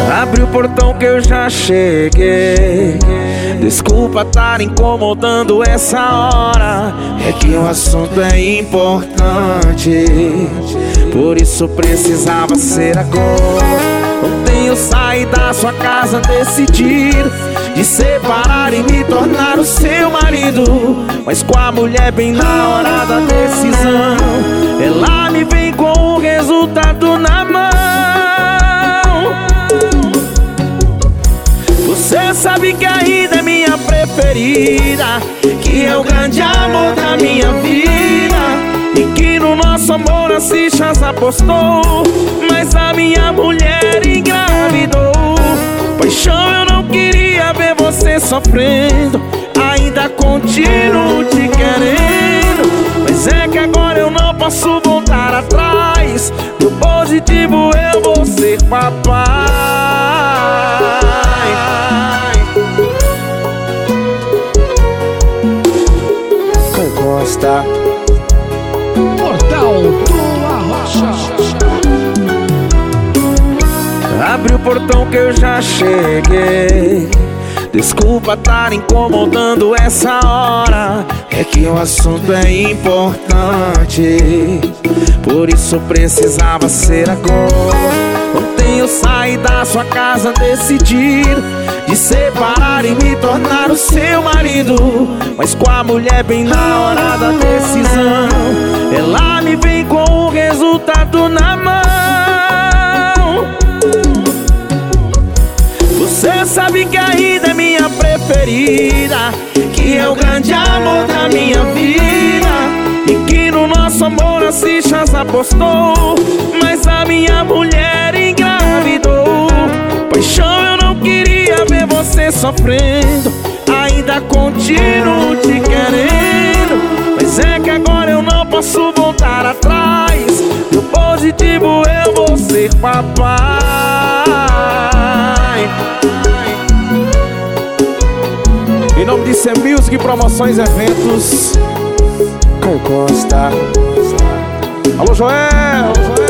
Abre o portão que eu já cheguei. Desculpa estar incomodando essa hora, é que o assunto é importante, por isso precisava ser agora. Ontem eu saí da sua casa decidido de separar e me tornar o seu marido, mas com a mulher bem na hora da decisão, ela me vem com o resultado na mão. Você sabe que ainda é minha preferida, que é o grande amor da minha vida, e que no nosso amor a fichas apostou, mas a minha mulher engravidou. Paixão, eu não queria ver você sofrendo, ainda continuo te querendo, mas é que agora eu não posso voltar atrás. No positivo eu vou ser papai. Costa Portal do Arrocha. Abre o portão que eu já cheguei. Desculpa estar incomodando essa hora, é que o assunto é importante, por isso precisava ser agora. Ontem eu saí da sua casa decidido de separar e me tornar o seu marido, mas com a mulher bem na hora da decisão, ela me vem com o resultado na mão. Você sabe que ainda é minha preferida, que é o grande amor da minha vida, e que no nosso amor as fichas apostou, mas a minha mulher engravidou. Paixão, eu não queria ver você sofrendo, ainda continuo te querendo, mas é que agora eu não posso voltar atrás. No positivo eu vou ser papai. Em nome de C Music, promoções e eventos, Caio Costa. Alô, Joel!